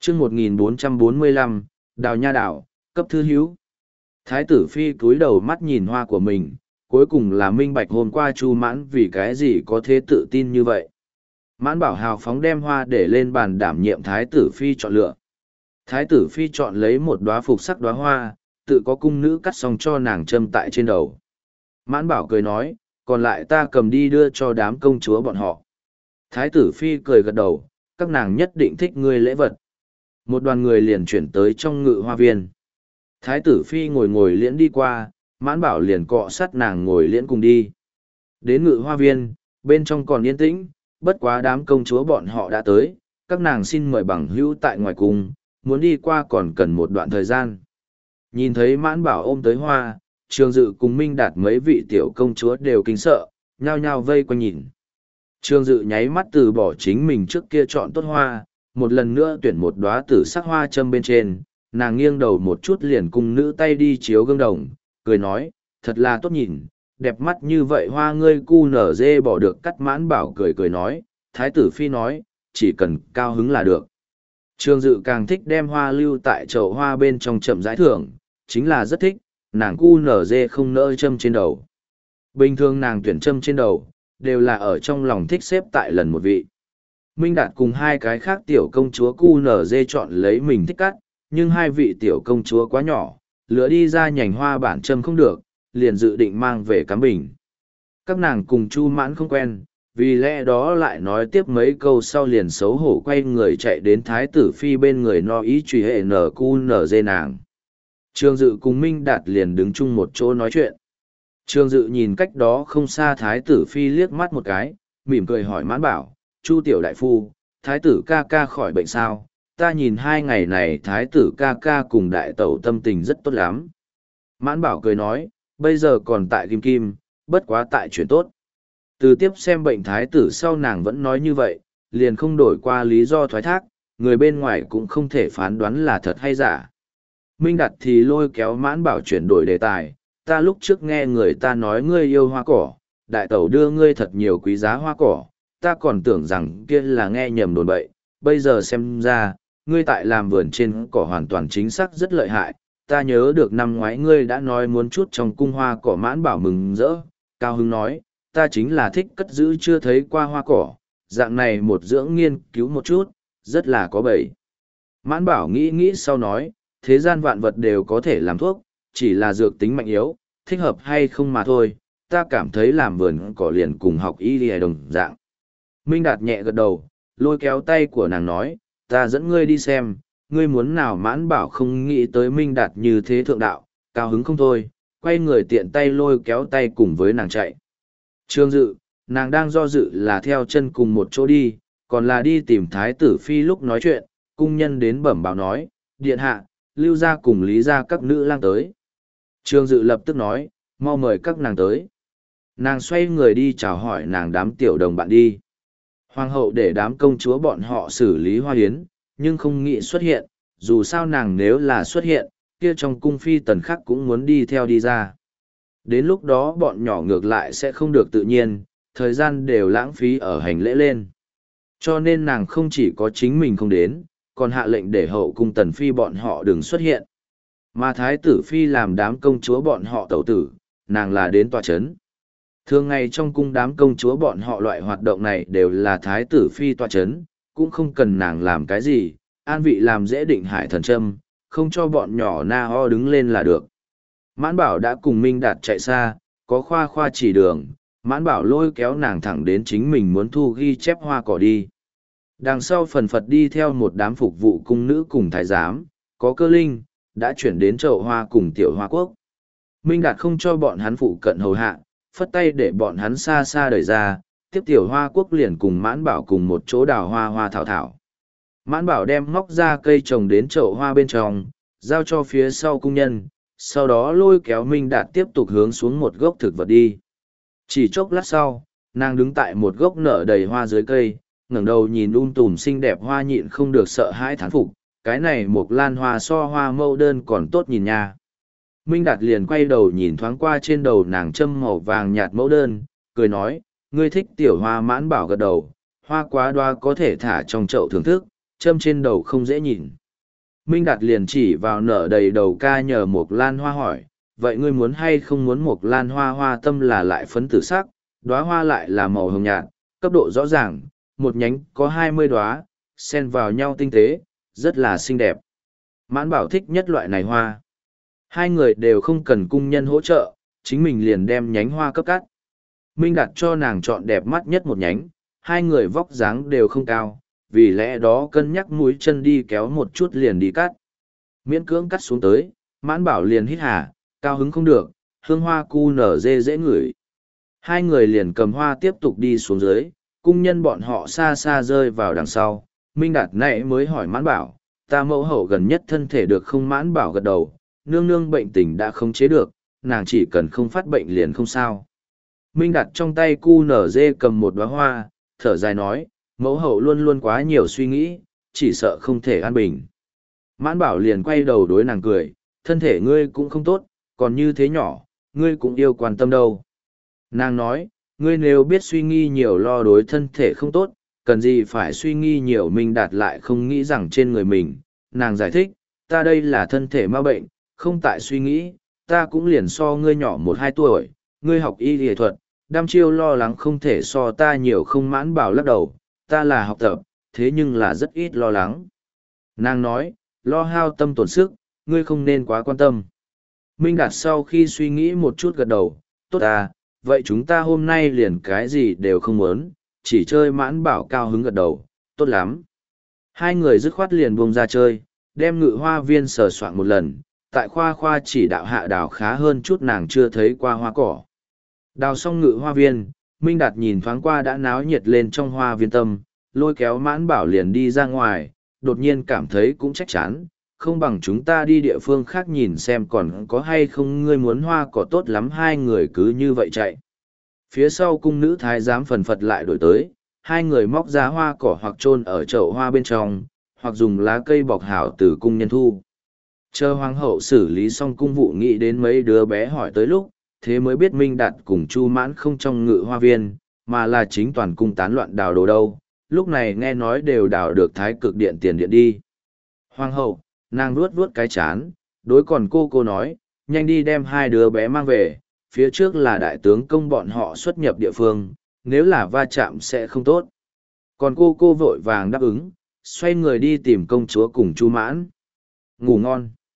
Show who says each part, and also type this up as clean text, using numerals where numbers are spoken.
Speaker 1: chương 1445, Đào Nha Đảo, cấp thư hữu. Thái tử phi cúi đầu mắt nhìn hoa của mình, cuối cùng là minh bạch hôm qua Chu Mãn vì cái gì có thế tự tin như vậy. Mãn Bảo hào phóng đem hoa để lên bàn đảm nhiệm thái tử phi chọn lựa. Thái tử phi chọn lấy một đóa phục sắc đóa hoa, tự có cung nữ cắt xong cho nàng châm tại trên đầu. Mãn Bảo cười nói, còn lại ta cầm đi đưa cho đám công chúa bọn họ. Thái tử phi cười gật đầu, các nàng nhất định thích ngươi lễ vật. Một đoàn người liền chuyển tới trong ngự hoa viên. Thái tử phi ngồi liễn đi qua, Mãn Bảo liền cọ sát nàng ngồi liễn cùng đi. Đến ngự hoa viên, bên trong còn yên tĩnh, bất quá đám công chúa bọn họ đã tới, các nàng xin mời bằng hữu tại ngoài cung, muốn đi qua còn cần một đoạn thời gian. Nhìn thấy Mãn Bảo ôm tới hoa, Trường Dự cùng Minh Đạt mấy vị tiểu công chúa đều kinh sợ, nhao nhao vây quanh nhìn. Trường Dự nháy mắt từ bỏ chính mình trước kia chọn tốt hoa, một lần nữa tuyển một đóa tử sắc hoa châm bên trên, nàng nghiêng đầu một chút liền cùng nữ tay đi chiếu gương đồng, cười nói, thật là tốt nhìn, đẹp mắt như vậy hoa ngươi cu nở dê bỏ được cắt. Mãn Bảo cười nói, Thái tử phi nói, chỉ cần cao hứng là được. Trường Dự càng thích đem hoa lưu tại chậu hoa bên trong chậm rãi thưởng, chính là rất thích, nàng cu nở dê không nỡ châm trên đầu. Bình thường nàng tuyển châm trên đầu, đều là ở trong lòng thích xếp tại lần một vị. Minh Đạt cùng hai cái khác tiểu công chúa cu nở dê chọn lấy mình thích cắt, nhưng hai vị tiểu công chúa quá nhỏ, lựa đi ra nhành hoa bản châm không được, liền dự định mang về cắm bình. Các nàng cùng Chu Mãn không quen, vì lẽ đó lại nói tiếp mấy câu sau liền xấu hổ quay người chạy đến thái tử phi bên người no ý truy hệ nở cu nở dê nàng. Trường Dự cùng Minh Đạt liền đứng chung một chỗ nói chuyện. Trường Dự nhìn cách đó không xa thái tử phi liếc mắt một cái, mỉm cười hỏi Mãn Bảo, Chu tiểu đại phu, thái tử ca ca khỏi bệnh sao? Ta nhìn 2 ngày này thái tử ca ca cùng đại tẩu tâm tình rất tốt lắm. Mãn Bảo cười nói, bây giờ còn tại Kim Kim, bất quá tại chuyển tốt. Từ tiếp xem bệnh thái tử sau nàng vẫn nói như vậy, liền không đổi qua lý do thoái thác, người bên ngoài cũng không thể phán đoán là thật hay giả. Minh Đạt thì lôi kéo Mãn Bảo chuyển đổi đề tài, ta lúc trước nghe người ta nói ngươi yêu hoa cỏ, đại tẩu đưa ngươi thật nhiều quý giá hoa cỏ, ta còn tưởng rằng kia là nghe nhầm đồn bậy, bây giờ xem ra, ngươi tại làm vườn trên cỏ hoàn toàn chính xác rất lợi hại, ta nhớ được năm ngoái ngươi đã nói muốn chút trong cung hoa cỏ. Mãn Bảo mừng rỡ, cao hứng nói, ta chính là thích cất giữ chưa thấy qua hoa cỏ, dạng này một dưỡng nghiên cứu một chút, rất là có bẫy. Mãn Bảo nghĩ sau nói, thế gian vạn vật đều có thể làm thuốc, chỉ là dược tính mạnh yếu, thích hợp hay không mà thôi, ta cảm thấy làm vườn cỏ liền cùng học y lìa đồng dạng. Minh Đạt nhẹ gật đầu, lôi kéo tay của nàng nói, ta dẫn ngươi đi xem, ngươi muốn nào. Mãn Bảo không nghĩ tới Minh Đạt như thế thượng đạo, cao hứng không thôi, quay người tiện tay lôi kéo tay cùng với nàng chạy. Trường Dự, nàng đang do dự là theo chân cùng một chỗ đi, còn là đi tìm thái tử phi. Lúc nói chuyện, cung nhân đến bẩm báo nói, điện hạ, Lưu gia cùng Lý gia các nữ lang tới. Trường Dự lập tức nói, mau mời các nàng tới. Nàng xoay người đi chào hỏi nàng đám tiểu đồng bạn đi. Hoàng hậu để đám công chúa bọn họ xử lý hoa hiến, nhưng không nghĩ xuất hiện, dù sao nàng nếu là xuất hiện, kia trong cung phi tần khác cũng muốn đi theo đi ra. Đến lúc đó bọn nhỏ ngược lại sẽ không được tự nhiên, thời gian đều lãng phí ở hành lễ lên. Cho nên nàng không chỉ có chính mình không đến, còn hạ lệnh để hậu cung tần phi bọn họ đừng xuất hiện. Mà thái tử phi làm đám công chúa bọn họ tẩu tử, nàng là đến tòa chấn. Thường ngày trong cung đám công chúa bọn họ loại hoạt động này đều là thái tử phi tòa chấn, cũng không cần nàng làm cái gì, an vị làm dễ định hải thần châm, không cho bọn nhỏ na ho đứng lên là được. Mãn Bảo đã cùng Minh Đạt chạy xa, có khoa chỉ đường, Mãn Bảo lôi kéo nàng thẳng đến chính mình muốn thu ghi chép hoa cỏ đi. Đằng sau phần phật đi theo một đám phục vụ cung nữ cùng thái giám, có Cơ Linh, đã chuyển đến chậu hoa cùng tiểu hoa quốc. Minh Đạt không cho bọn hắn phụ cận hầu hạ, phất tay để bọn hắn xa xa đẩy ra, tiếp tiểu hoa quốc liền cùng Mãn Bảo cùng một chỗ đào hoa thảo thảo. Mãn Bảo đem móc ra cây trồng đến chậu hoa bên trong, giao cho phía sau cung nhân, sau đó lôi kéo Minh Đạt tiếp tục hướng xuống một gốc thực vật đi. Chỉ chốc lát sau, nàng đứng tại một gốc nở đầy hoa dưới cây, ngẩng đầu nhìn tùm xinh đẹp hoa nhịn không được sợ hãi thán phục, cái này một lan hoa so hoa mẫu đơn còn tốt nhìn nha. Minh Đạt liền quay đầu nhìn thoáng qua trên đầu nàng châm màu vàng nhạt mẫu đơn, cười nói, ngươi thích tiểu hoa. Mãn Bảo gật đầu, hoa quá đoa có thể thả trong chậu thưởng thức, châm trên đầu không dễ nhìn. Minh Đạt liền chỉ vào nở đầy đầu ca nhờ Mộc Lan Hoa hỏi, vậy ngươi muốn hay không muốn Mộc Lan Hoa hoa tâm là lại phấn tử sắc, đóa hoa lại là màu hồng nhạt, cấp độ rõ ràng, một nhánh có 20 đóa, xen vào nhau tinh tế, rất là xinh đẹp. Mãn Bảo thích nhất loại này hoa. Hai người đều không cần cung nhân hỗ trợ, chính mình liền đem nhánh hoa cấp cắt. Minh Đạt cho nàng chọn đẹp mắt nhất một nhánh, hai người vóc dáng đều không cao, vì lẽ đó cân nhắc mũi chân đi kéo một chút liền đi cắt. Miễn cưỡng cắt xuống tới, Mãn Bảo liền hít hà, cao hứng không được, hương hoa cu nở dễ ngửi. Hai người liền cầm hoa tiếp tục đi xuống dưới, cung nhân bọn họ xa xa rơi vào đằng sau. Minh Đạt nãy mới hỏi Mãn Bảo, ta mẫu hậu gần nhất thân thể được không? Mãn Bảo gật đầu, nương nương bệnh tình đã không chế được, nàng chỉ cần không phát bệnh liền không sao. Minh Đạt trong tay cu nở dê cầm một đóa hoa, thở dài nói, mẫu hậu luôn luôn quá nhiều suy nghĩ, chỉ sợ không thể an bình. Mãn Bảo liền quay đầu đối nàng cười, thân thể ngươi cũng không tốt, còn như thế nhỏ, ngươi cũng yêu quan tâm đâu. Nàng nói, ngươi nếu biết suy nghi nhiều lo đối thân thể không tốt, cần gì phải suy nghi nhiều. Minh Đạt lại không nghĩ rằng trên người mình. Nàng giải thích, ta đây là thân thể ma bệnh, không tại suy nghĩ, ta cũng liền so ngươi nhỏ 1-2 tuổi, ngươi học y y thuật, đăm chiêu lo lắng không thể so ta nhiều. Không. Mãn Bảo lắc đầu, ta là học tập, thế nhưng là rất ít lo lắng. Nàng nói, lo hao tâm tổn sức, ngươi không nên quá quan tâm. Minh Đạt sau khi suy nghĩ một chút gật đầu, tốt à, vậy chúng ta hôm nay liền cái gì đều không muốn, chỉ chơi. Mãn Bảo cao hứng gật đầu, tốt lắm. Hai người dứt khoát liền buông ra chơi, đem Ngự Hoa Viên sờ soạn một lần, tại khoa chỉ đạo hạ đào khá hơn chút nàng chưa thấy qua hoa cỏ. Đào xong Ngự Hoa Viên, Minh Đạt nhìn thoáng qua đã náo nhiệt lên trong hoa viên tâm, lôi kéo Mãn Bảo liền đi ra ngoài, đột nhiên cảm thấy cũng trách chán, không bằng chúng ta đi địa phương khác nhìn xem còn có hay không. Ngươi muốn hoa cỏ tốt lắm. Hai người cứ như vậy chạy. Phía sau cung nữ thái giám phần phật lại đổi tới, hai người móc ra hoa cỏ hoặc chôn ở chậu hoa bên trong, hoặc dùng lá cây bọc hảo từ cung nhân thu. Chờ hoàng hậu xử lý xong cung vụ, nghĩ đến mấy đứa bé hỏi tới lúc, thế mới biết Minh Đạt cùng Chu Mãn không trong Ngự Hoa Viên, mà là chính toàn cung tán loạn đào đồ đâu. Lúc này nghe nói đều đào được Thái Cực Điện tiền điện đi. Hoàng hậu, nàng vuốt vuốt cái chán, đối còn cô nói, nhanh đi đem hai đứa bé mang về, phía trước là đại tướng công bọn họ xuất nhập địa phương, nếu là va chạm sẽ không tốt. Còn cô vội vàng đáp ứng, xoay người đi tìm công chúa cùng Chu Mãn. Ngủ ngon.